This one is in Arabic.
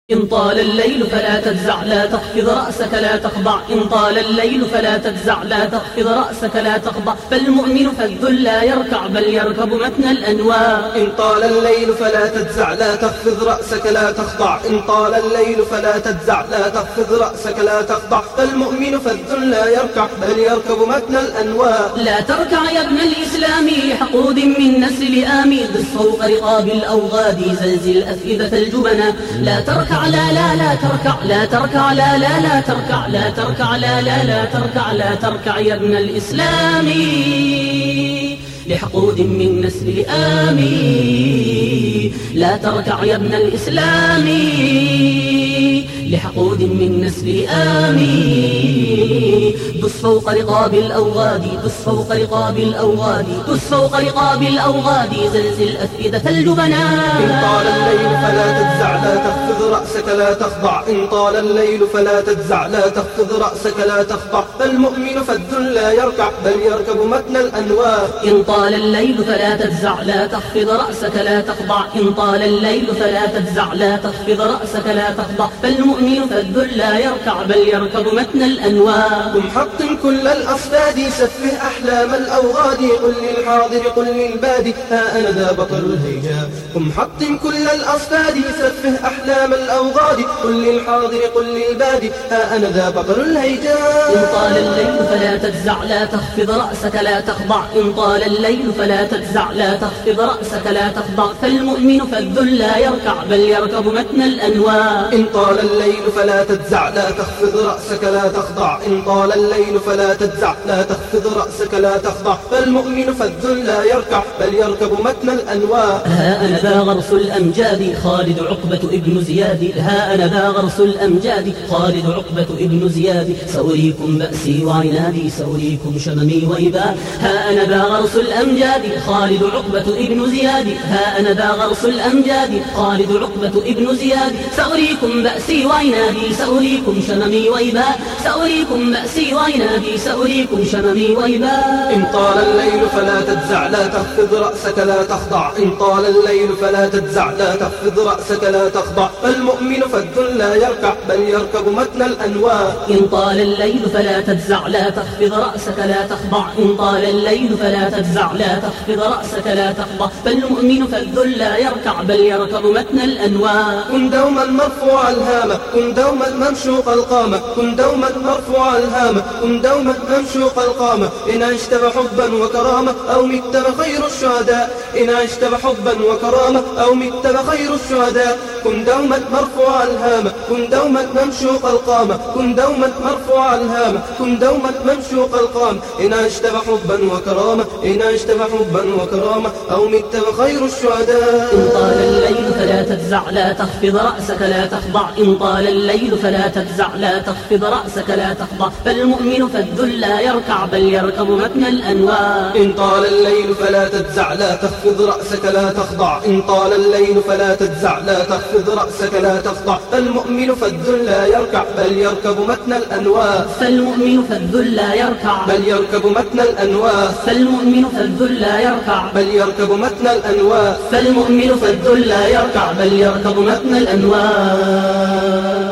إن طال الليل فلا تجزع لا تخفض رأسك لا تخضع إن طال الليل فلا تجزع لا تخفض رأسك لا تخضع فالمؤمن فالذل لا يركع بل يركب متن الأنواع إن طال الليل فلا تجزع لا تخفض رأسك لا تخضع إن طال الليل فلا تجزع لا تخفض رأسك لا تخضع فالمؤمن فالذل لا يركع بل يركب متن الأنواع لا تركع يا ابن الإسلام لحقود من نسل آمي ضف فوق رقاب الأوغاد زلزل أفئدة الجبناء لا تركع لا تركع لا تركع لا تركع لا تركع لا تركع لا تركع يا ابن الإسلام لحقود من نسل آمي لا تركع يا ابن الإسلام لحقود من نسل آمي دس فوق رقاب الأوغاد دس فوق رقاب الأوغاد دس فوق رقاب الأوغاد زلزل أفئدة الجبناء إن طال الليل فلا تجزع لا تخفض رأسك لا تخضع إن طال الليل فلا تجزع لا تخفض رأسك لا تخضع فالمؤمن فالذل لا يركع بل يركب متن الأنواع إن طال الليل فلا تجزع لا تخفض رأسك لا تخضع إن طال الليل فلا تجزع لا تخفض رأسك لا تخضع فالمؤمن فالذل لا يركع بل يركب متن الأنواع قم حطم كل الأصفاد سفه أحلام الأوغاد قل للحاضر قل للبادي ها أنا ذا بطل الهيجاء قم حطم كل الأصفاد سفه أحلام الأوغاد قل للحاضر قل للبادي ها أنا ذا بطل الهيجاء إن طال الليل فلا تجزع لا تخفض رأسك لا تخضع إن طال الليل فلا تجزع لا تخفض رأسك لا تخضع فالمؤمن فالذل لا يركع بل يركب متن الأنواع إن طال الليل فلا تجزع لا تخفض رأسك لا تخضع إن طال الليل فلا تجزع لا تخفض رأسك لا تخضع فالمؤمن فالذل لا يركع بل يركب متن الأنواع ها أنا ذا غرس الأمجاد خالد عقبة ابن زياد ها أنا ذا غرس الأمجاد خالد عقبة ابن زياد سأريكم بأسي وعنادي سأريكم شممي وإباء ها أنا ذا غرس الأمجاد خالد عقبة ابن زياد ها أنا ذا غرس الأمجاد خالد عقبة ابن زياد سأريكم بأسي وعنادي سأريكم شممي وإباء سأريكم بأسي وعنادي سأريكم شممي وإباء إن طال الليل فلا تجزع لا تخفض رأسك لا تخضع إن طال الليل فلا تجزع لا تخفض رأسك لا تخضع فالمؤمن فالذل لا يركع بل يركب متن الأنواع إن طال الليل فلا تجزع لا تخفض رأسك لا تخضع إن طال الليل فلا تجزع لا تخفض رأسك لا تخضع فالمؤمن فالذل لا يركع بل يركب متن الأنواع كن دوما مرفوع الهامة كن دوما ممشوق القامة كن دوما مرفوع الهامة كن دوما ممشوق القامة إن عشت بحبا وكرامة أو مت بخير الشهداء إن عشت بحبا وكرامة أو مت بخير الشهداء كن دوما مرفوع الهامة كن دوما ممشوق القامة كن دوما مرفوع الهامة كن دوما ممشوق القامة إن عشت بحبا وكرامة إن عشت بحبا وكرامة أو مت بخير الشهداء إن طال الليل فلا تجزع لا تخفض رأسك لا تخضع إن طال الليل فلا تجزع لا تخفض رأسك لا تخضع فالمؤمن فالذل لا يركع بل يركب متن الأنواع إن طال الليل فلا تجزع لا تخفض رأسك لا تخضع إن طال الليل فلا تجزع لا تخفض رأسك لا تخضع فالمؤمن فالذل لا يركع بل يركب متن الأنواع فالمؤمن فالذل لا يركع بل يركب متن الأنواع فالمؤمن فالذل لا يركع بل يركب متن الأنواع فالمؤمن فالذل لا يركع بل يركب متن الأنواع